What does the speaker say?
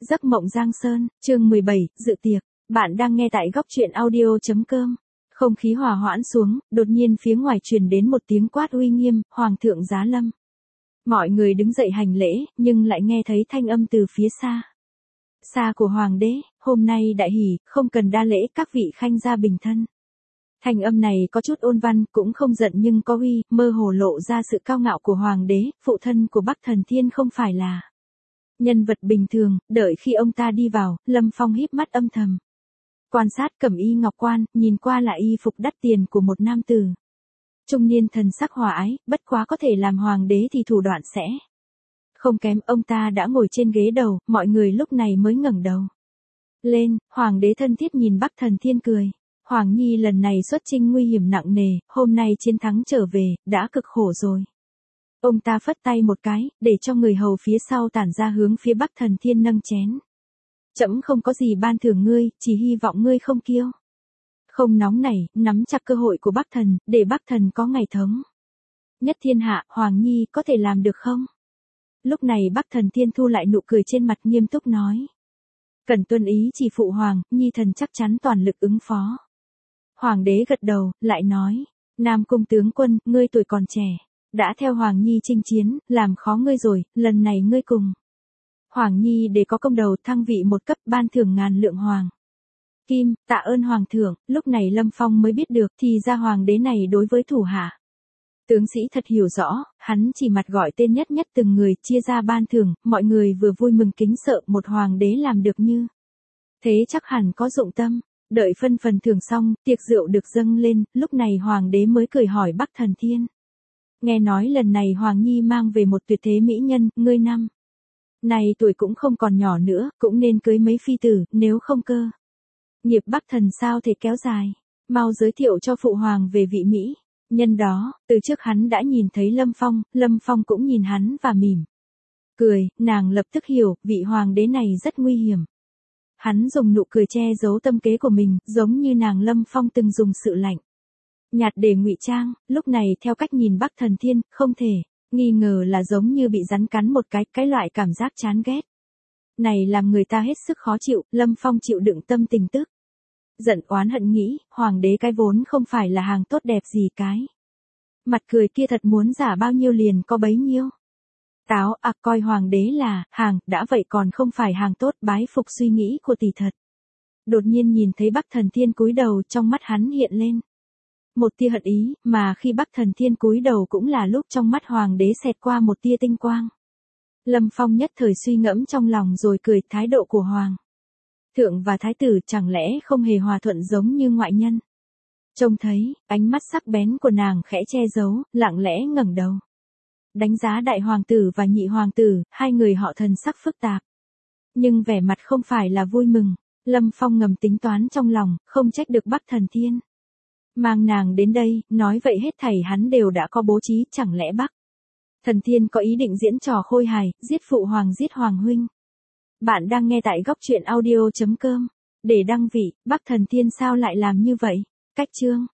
Giấc mộng Giang Sơn, chương 17, dự tiệc. Bạn đang nghe tại góc truyện audio.com. Không khí hòa hoãn xuống, đột nhiên phía ngoài truyền đến một tiếng quát uy nghiêm, Hoàng thượng giá lâm. Mọi người đứng dậy hành lễ, nhưng lại nghe thấy thanh âm từ phía xa. Xa của Hoàng đế, hôm nay đại hỷ, không cần đa lễ, các vị khanh gia bình thân. Thanh âm này có chút ôn văn, cũng không giận nhưng có uy, mơ hồ lộ ra sự cao ngạo của Hoàng đế, phụ thân của Bắc Thần Thiên không phải là nhân vật bình thường. Đợi khi ông ta đi vào, Lâm Phong híp mắt âm thầm quan sát cẩm y ngọc quan, nhìn qua là y phục đắt tiền của một nam tử trung niên, thần sắc hòa ái, bất quá có thể làm hoàng đế thì thủ đoạn sẽ không kém. Ông ta đã ngồi trên ghế đầu, mọi người lúc này mới ngẩng đầu lên. Hoàng đế thân thiết nhìn Bắc Thần Thiên cười. Hoàng nhi lần này xuất chinh nguy hiểm nặng nề, hôm nay chiến thắng trở về, đã cực khổ rồi. Ông ta phất tay một cái, để cho người hầu phía sau tản ra hướng phía Bắc Thần Thiên nâng chén. Trẫm không có gì ban thưởng ngươi, chỉ hy vọng ngươi không kiêu không nóng nảy, nắm chặt cơ hội của Bắc Thần, để Bắc Thần có ngày thống nhất thiên hạ. Hoàng nhi có thể làm được không? Lúc này Bắc Thần Thiên thu lại nụ cười trên mặt, nghiêm túc nói. Cần tuân ý chỉ phụ hoàng, nhi thần chắc chắn toàn lực ứng phó. Hoàng đế gật đầu, lại nói. Nam cung tướng quân, ngươi tuổi còn trẻ, đã theo Hoàng nhi chinh chiến, làm khó ngươi rồi, lần này ngươi cùng Hoàng nhi để có công đầu, thăng vị một cấp, ban thưởng 1000 lượng hoàng kim. Tạ ơn hoàng thượng. Lúc này Lâm Phong mới biết được, thì ra hoàng đế này đối với thủ hạ tướng sĩ thật hiểu rõ, hắn chỉ mặt gọi tên nhất nhất từng người, chia ra ban thưởng, mọi người vừa vui mừng kính sợ, một hoàng đế làm được như thế chắc hẳn có dụng tâm. Đợi phân phần thưởng xong, tiệc rượu được dâng lên, lúc này hoàng đế mới cười hỏi Bắc Thần Thiên. Nghe nói lần này Hoàng nhi mang về một tuyệt thế mỹ nhân, ngươi năm này tuổi cũng không còn nhỏ nữa, cũng nên cưới mấy phi tử, nếu không cơ nghiệp Bắc Thần sao thể kéo dài. Mau giới thiệu cho phụ hoàng về vị mỹ nhân đó. Từ trước hắn đã nhìn thấy Lâm Phong cũng nhìn hắn và mỉm cười, nàng lập tức hiểu, vị hoàng đế này rất nguy hiểm. Hắn dùng nụ cười che giấu tâm kế của mình, giống như nàng Lâm Phong từng dùng sự lạnh nhạt để ngụy trang. Lúc này theo cách nhìn Bắc Thần Thiên, không thể nghi ngờ là giống như bị rắn cắn một cái loại cảm giác chán ghét này làm người ta hết sức khó chịu. Lâm Phong chịu đựng tâm tình tức giận oán hận, nghĩ, hoàng đế cái vốn không phải là hàng tốt đẹp gì, cái mặt cười kia thật muốn giả bao nhiêu liền có bấy nhiêu. Táo coi hoàng đế là hàng, đã vậy còn không phải hàng tốt, bái phục suy nghĩ của tỷ thật. Đột nhiên nhìn thấy Bắc Thần Thiên cúi đầu, trong mắt hắn hiện lên một tia hận ý, mà khi Bắc Thần Thiên cúi đầu cũng là lúc trong mắt hoàng đế xẹt qua một tia tinh quang. Lâm Phong nhất thời suy ngẫm trong lòng rồi cười, thái độ của hoàng thượng và thái tử chẳng lẽ không hề hòa thuận giống như ngoại nhân trông thấy. Ánh mắt sắc bén của nàng khẽ che giấu, lặng lẽ ngẩng đầu đánh giá đại hoàng tử và nhị hoàng tử, hai người họ thần sắc phức tạp, nhưng vẻ mặt không phải là vui mừng. Lâm Phong ngầm tính toán trong lòng, không trách được Bắc Thần Thiên mang nàng đến đây, nói vậy hết thảy hắn đều đã có bố trí. Chẳng lẽ Bắc Thần Thiên có ý định diễn trò khôi hài, giết phụ hoàng, giết hoàng huynh? Bạn đang nghe tại góc truyện audio.com. Để đăng vị, Bắc Thần Thiên sao lại làm như vậy? Cách chương